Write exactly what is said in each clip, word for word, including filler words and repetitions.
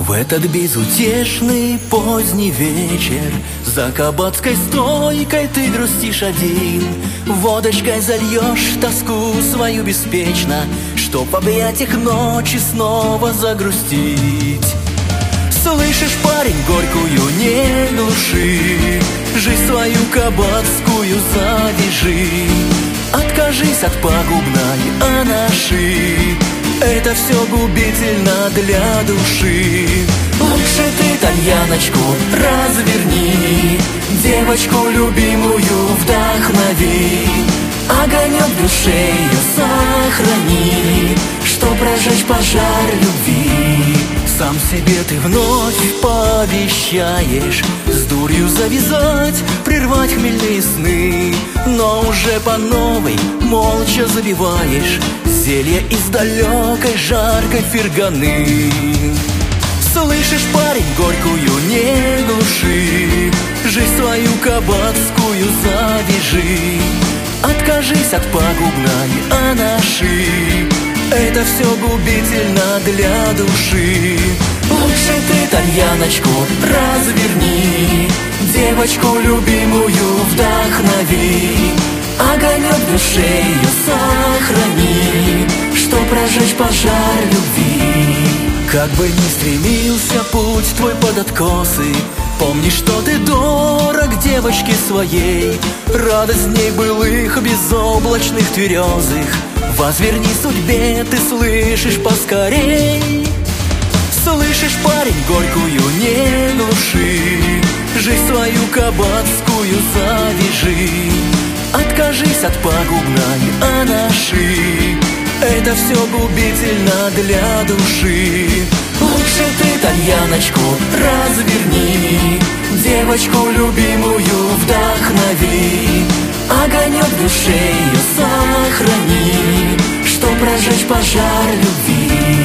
В этот безутешный поздний вечер за кабацкой стойкой ты грустишь один. Водочкой зальешь тоску свою беспечно, чтоб в объятиях ночи снова загрустить. Слышишь, парень, горькую не глуши, жизнь свою кабацкую завяжи. Откажись от пагубной анаши, это все губительно для души. Лучше ты тальяночку разверни, девочку любимую вдохнови, огонек в душе ее сохрани, чтоб прожечь пожар любви. Сам себе ты вновь пообещаешь с дурью завязать, прервать хмельные сны, но уже по новой молча забиваешь зелье из далекой жаркой ферганы. Слышишь, парень, горькую не глуши, жизнь свою кабацкую завяжи. Откажись от пагубной анаши, это все губительно для души. Лучше ты тальяночку разверни, девочку любимую вдохнови, огонек в душе ее сохрани, чтоб прожечь пожар любви. Как бы ни стремился путь твой под откосы, помни, что ты дорог девочке своей. Радость в ней былых безоблачных тверезых возверни судьбе, ты слышишь, поскорей. Слышишь, парень, горькую не глуши, жизнь свою кабацкую завяжи. Откажись от пагубной анаши, это все губительно для души. Лучше ты тальяночку разверни, девочку любимую вдохнови, огонек в душе ее сохрани, чтоб прожечь пожар любви.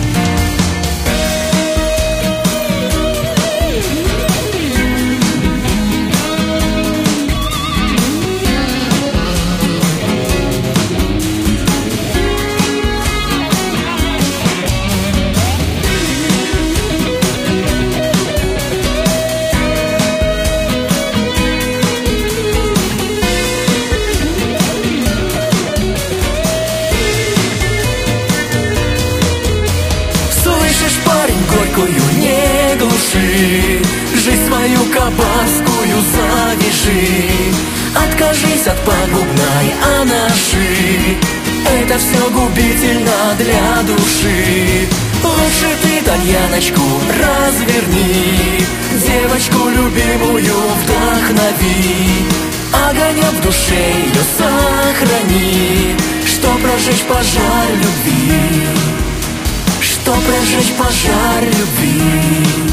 Горькую не глуши, жизнь свою кабацкую завяжи. Откажись от пагубной анаши, это все губительно для души. Лучше ты тальяночку разверни, девочку любимую вдохнови, огонек в душе ее сохрани, чтоб прожечь пожар любви, чтоб прожечь пожар любви.